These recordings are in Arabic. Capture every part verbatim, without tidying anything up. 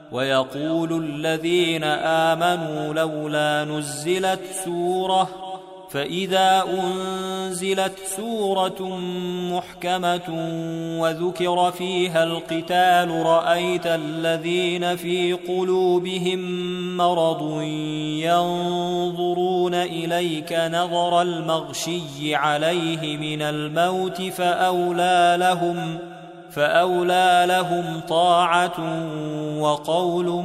ويقول الذين آمنوا لولا نزلت سورة فإذا أنزلت سورة محكمة وذكر فيها القتال رأيت الذين في قلوبهم مرض ينظرون إليك نظر المغشي عليه من الموت فأولى لهم فأولى لهم طاعة وقول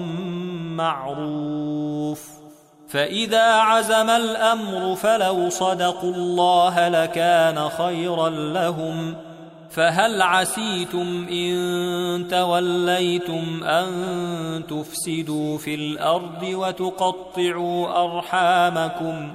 معروف. فإذا عزم الأمر فلو صدقوا الله لكان خيرا لهم. فهل عسيتم إن توليتم أن تفسدوا في الأرض وتقطعوا أرحامكم؟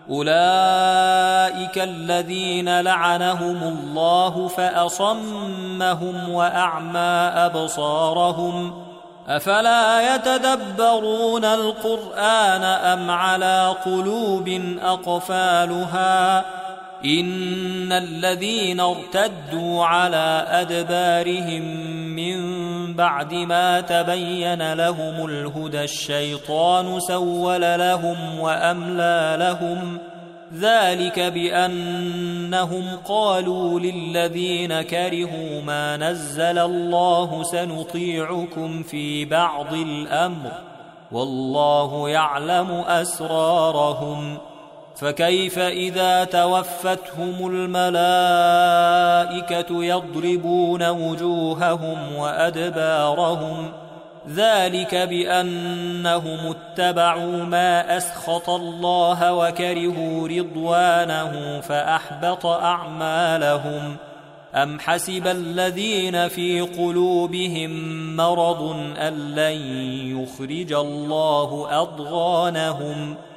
أولئك الذين لعنهم الله فأصمهم وأعمى أبصارهم. أفلا يتدبرون القرآن أم على قلوب أقفالها؟ إن الذين ارتدوا على أدبارهم من بعد ما تبين لهم الهدى الشيطان سول لهم وأملى لهم. ذلك بأنهم قالوا للذين كرهوا ما نزل الله سنطيعكم في بعض الأمر والله يعلم أسرارهم. فكيف إذا توفتهم الملائكة يضربون وجوههم وأدبارهم؟ ذلك بأنهم اتبعوا ما أسخط الله وكرهوا رضوانه فأحبط أعمالهم. أم حسب الذين في قلوبهم مرض أن لن يخرج الله أضغانهم